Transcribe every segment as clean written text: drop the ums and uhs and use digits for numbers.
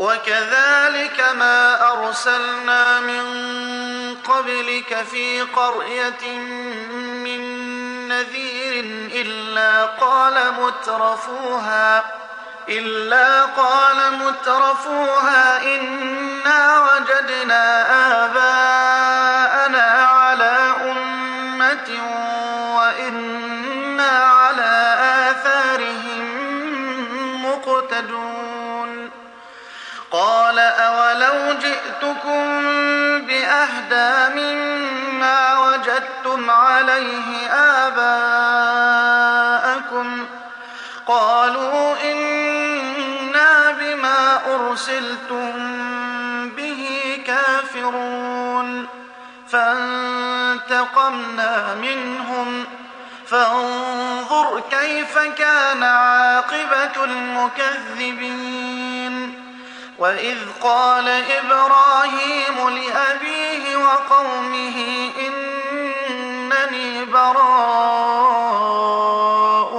وكذلك ما أرسلنا من قبلك في قرية من نذير إلا قال مترفوها إنا وجدنا آباءنا على أمة وإنا على آثارهم مقتدون قال أولو جئتكم بأهدى مما وجدتم عليه آباءكم قالوا إنا بما أرسلتم به كافرون فانتقمنا منهم فانظر كيف كان عاقبة المكذبين وإذ قال إبراهيم لأبيه وقومه إنني براء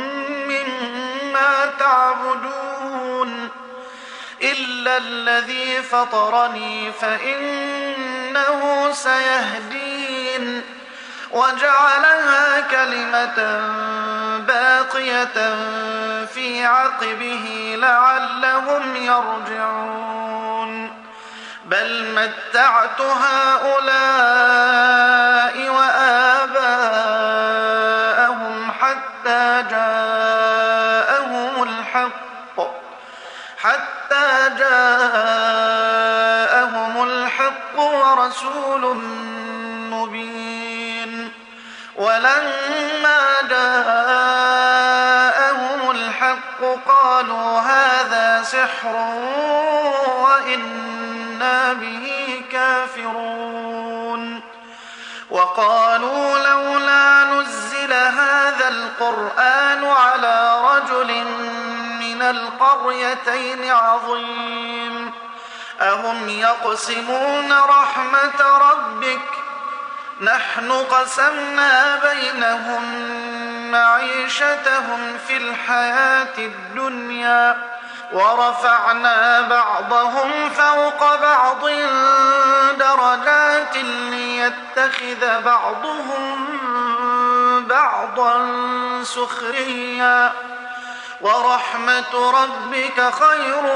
مما تعبدون إلا الذي فطرني فإنه سيهدين وجعلها كلمة باقية في عقبه لعلهم يرجعون بل متعت هؤلاء وآباءهم حتى جاءهم الحق ورسول مبين ولما جاءهم الحق قالوا هذا سحر وإنا به كافرون وقالوا لولا نزل هذا القرآن على رجل من القريتين عظيم أهم يقسمون رحمة ربك نحن قسمنا بينهم معيشتهم في الحياة الدنيا ورفعنا بعضهم فوق بعض درجات ليتخذ بعضهم بعضا سخريا ورحمة ربك خير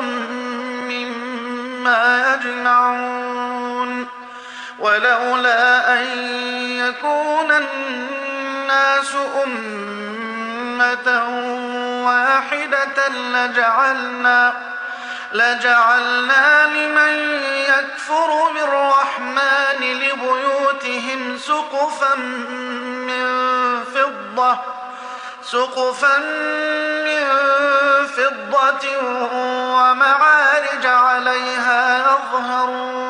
مما يجمعون ولولا أن يكون الناس أمة واحدة لجعلنا لمن يكفر بالرحمن لبيوتهم سقفا من فضة ومعارج عليها يظهرون